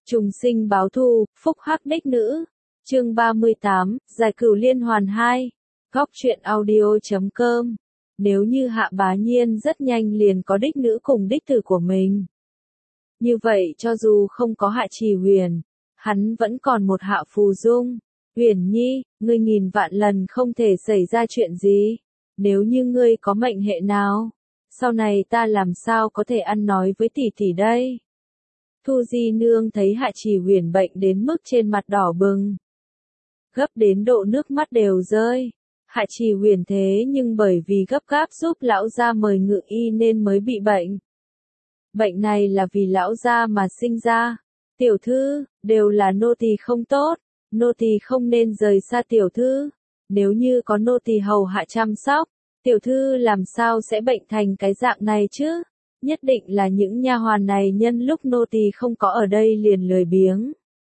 Trùng sinh báo thù, phúc hắc đích nữ. Chương 38, giải cửu liên hoàn 2. Góc truyện audio.com. Nếu như Hạ Bá Nhiên rất nhanh liền có đích nữ cùng đích tử của mình. Như vậy cho dù không có Hạ Trì Huyền, hắn vẫn còn một Hạ Phù Dung. Huyền Nhi, ngươi nghìn vạn lần không thể xảy ra chuyện gì. Nếu như ngươi có mệnh hệ nào, sau này ta làm sao có thể ăn nói với tỷ tỷ đây? Thu Di Nương thấy Hạ Trì Huyền bệnh đến mức trên mặt đỏ bừng, gấp đến độ nước mắt đều rơi. Hạ Trì Huyền thế nhưng bởi vì gấp gáp giúp lão gia mời ngự y nên mới bị bệnh. Bệnh này là vì lão gia mà sinh ra. Tiểu thư, đều là nô tỳ không tốt, nô tỳ không nên rời xa tiểu thư. Nếu như có nô tỳ hầu hạ chăm sóc, tiểu thư làm sao sẽ bệnh thành cái dạng này chứ? Nhất định là những nha hoàn này nhân lúc nô tỳ không có ở đây liền lười biếng,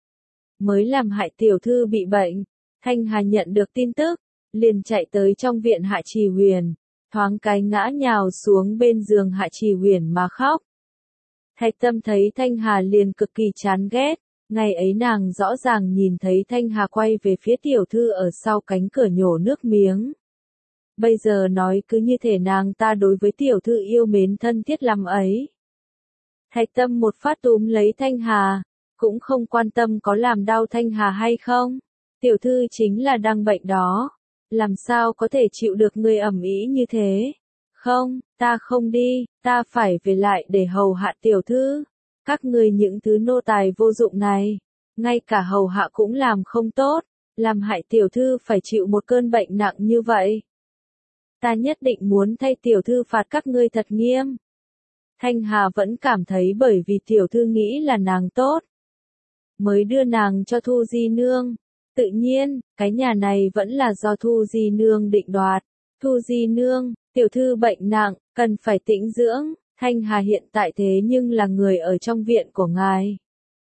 mới làm hại tiểu thư bị bệnh. Thanh Hà nhận được tin tức, liền chạy tới trong viện Hạ Trì Huyền, thoáng cái ngã nhào xuống bên giường Hạ Trì Huyền mà khóc. Thạch Tâm thấy Thanh Hà liền cực kỳ chán ghét, ngày ấy nàng rõ ràng nhìn thấy Thanh Hà quay về phía tiểu thư ở sau cánh cửa nhổ nước miếng. Bây giờ nói cứ như thể nàng ta đối với tiểu thư yêu mến thân thiết lắm ấy. Thạch Tâm một phát túm lấy Thanh Hà, cũng không quan tâm có làm đau Thanh Hà hay không. Tiểu thư chính là đang bệnh đó, làm sao có thể chịu được người ầm ĩ như thế? Không, ta không đi, ta phải về lại để hầu hạ tiểu thư. Các ngươi những thứ nô tài vô dụng này, ngay cả hầu hạ cũng làm không tốt, làm hại tiểu thư phải chịu một cơn bệnh nặng như vậy. Ta nhất định muốn thay tiểu thư phạt các ngươi thật nghiêm. Thanh Hà vẫn cảm thấy bởi vì tiểu thư nghĩ là nàng tốt, mới đưa nàng cho Thu Di Nương. Tự nhiên, cái nhà này vẫn là do Thu Di Nương định đoạt. Thu Di Nương, tiểu thư bệnh nặng, cần phải tĩnh dưỡng. Thanh Hà hiện tại thế nhưng là người ở trong viện của ngài.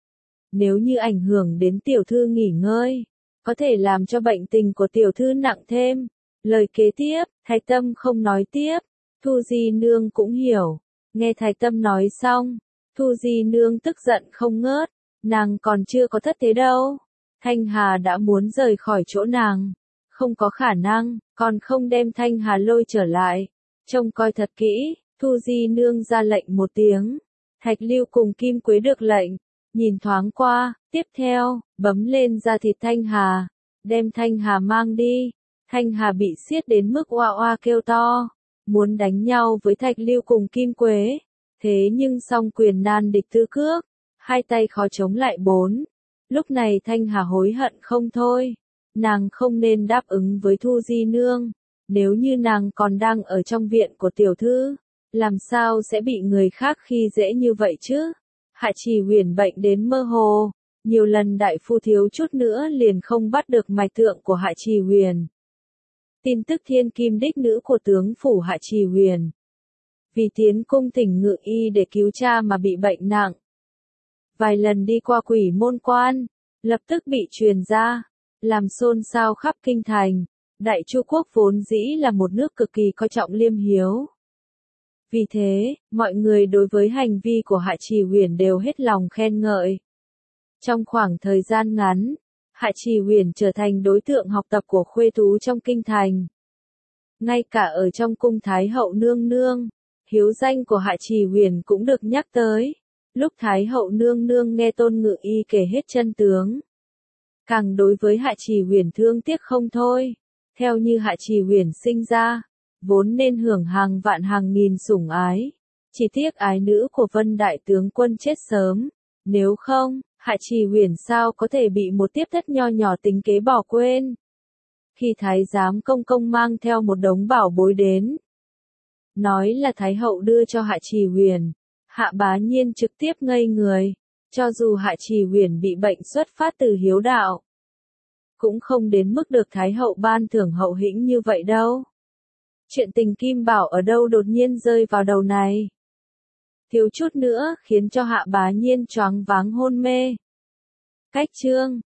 Nếu như ảnh hưởng đến tiểu thư nghỉ ngơi, có thể làm cho bệnh tình của tiểu thư nặng thêm. Lời kế tiếp, Thạch Tâm không nói tiếp. Thu Di Nương cũng hiểu. Nghe Thạch Tâm nói xong, Thu Di Nương tức giận không ngớt. Nàng còn chưa có thất thế đâu. Thanh Hà đã muốn rời khỏi chỗ nàng. Không có khả năng, còn không đem Thanh Hà lôi trở lại. Trông coi thật kỹ, Thu Di Nương ra lệnh một tiếng. Thạch Lưu cùng Kim Quế được lệnh, nhìn thoáng qua, tiếp theo, bấm lên da thịt Thanh Hà, đem Thanh Hà mang đi. Thanh Hà bị siết đến mức oa oa kêu to, muốn đánh nhau với Thạch Lưu cùng Kim Quế. Thế nhưng song quyền nan địch tứ cước, hai tay khó chống lại bốn. Lúc này Thanh Hà hối hận không thôi, nàng không nên đáp ứng với Thu Di Nương. Nếu như nàng còn đang ở trong viện của tiểu thư, làm sao sẽ bị người khác khi dễ như vậy chứ? Hạ Trì Huyền bệnh đến mơ hồ, nhiều lần đại phu thiếu chút nữa liền không bắt được mạch tượng của Hạ Trì Huyền. Tin tức thiên kim đích nữ của tướng phủ Hạ Trì Huyền, vì tiến cung thỉnh ngự y để cứu cha mà bị bệnh nặng. Vài lần đi qua Quỷ Môn Quan, lập tức bị truyền ra, làm xôn xao khắp kinh thành. Đại Chu quốc vốn dĩ là một nước cực kỳ coi trọng liêm hiếu. Vì thế, mọi người đối với hành vi của Hạ Trì Huyền đều hết lòng khen ngợi. Trong khoảng thời gian ngắn, Hạ Trì Huyền trở thành đối tượng học tập của khuê tú trong kinh thành. Ngay cả ở trong cung Thái hậu nương nương, hiếu danh của Hạ Trì Huyền cũng được nhắc tới. Lúc Thái hậu nương nương nghe Tôn Ngự Y kể hết chân tướng, càng đối với Hạ Trì Huyền thương tiếc không thôi. Theo như Hạ Trì Huyền sinh ra, vốn nên hưởng hàng vạn hàng nghìn sủng ái. Chỉ tiếc ái nữ của Vân Đại Tướng Quân chết sớm. Nếu không, Hạ Trì Huyền sao có thể bị một tiếp thất nho nhỏ tính kế bỏ quên. Khi Thái giám công công mang theo một đống bảo bối đến, nói là Thái hậu đưa cho Hạ Trì Huyền, Hạ Bá Nhiên trực tiếp ngây người. Cho dù Hạ Trì Huyền bị bệnh xuất phát từ hiếu đạo, cũng không đến mức được Thái hậu ban thưởng hậu hĩnh như vậy đâu. Chuyện tình kim bảo ở đâu đột nhiên rơi vào đầu này. Thiếu chút nữa khiến cho Hạ Bá Nhiên choáng váng hôn mê. Cách chương